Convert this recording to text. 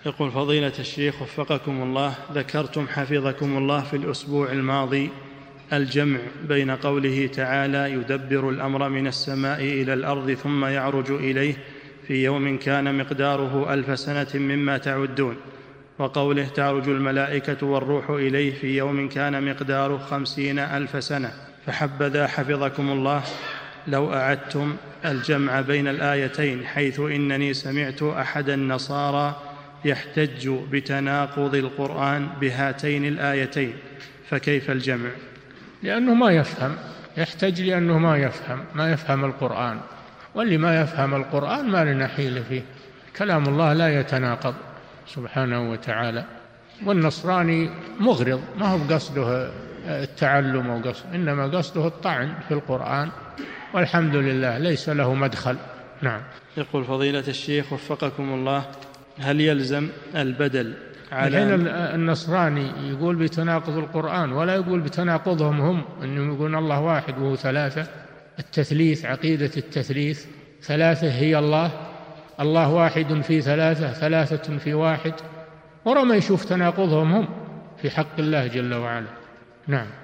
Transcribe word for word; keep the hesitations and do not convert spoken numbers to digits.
يقول فضيلة الشيخ وفقكم الله، ذكرتم حفظكم الله في الأسبوع الماضي الجمع بين قوله تعالى يدبر الأمر من السماء إلى الأرض ثم يعرج إليه في يوم كان مقداره ألف سنة مما تعدون، وقوله تعرج الملائكة والروح إليه في يوم كان مقداره خمسين ألف سنة. فحبذا حفظكم الله لو أعدتم الجمع بين الآيتين، حيث إنني سمعت أحد النصارى يحتج بتناقض القرآن بهاتين الآيتين، فكيف الجمع؟ لأنه ما يفهم، يحتج لأنه ما يفهم ما يفهم القرآن، واللي ما يفهم القرآن ما لنا حيلة فيه. كلام الله لا يتناقض سبحانه وتعالى. والنصراني مغرض، ما هو قصده التعلم أو قصده، إنما قصده الطعن في القرآن، والحمد لله ليس له مدخل. نعم. يقول فضيلة الشيخ وفقكم الله، هل يلزم البدل على الحين النصراني يقول بتناقض القرآن ولا يقول بتناقضهم هم، أنهم يقولون الله واحد وهو ثلاثة، التثليث، عقيدة التثليث، ثلاثة هي الله، الله واحد في ثلاثة، ثلاثة في واحد، ورا ما يشوف تناقضهم هم في حق الله جل وعلا. نعم.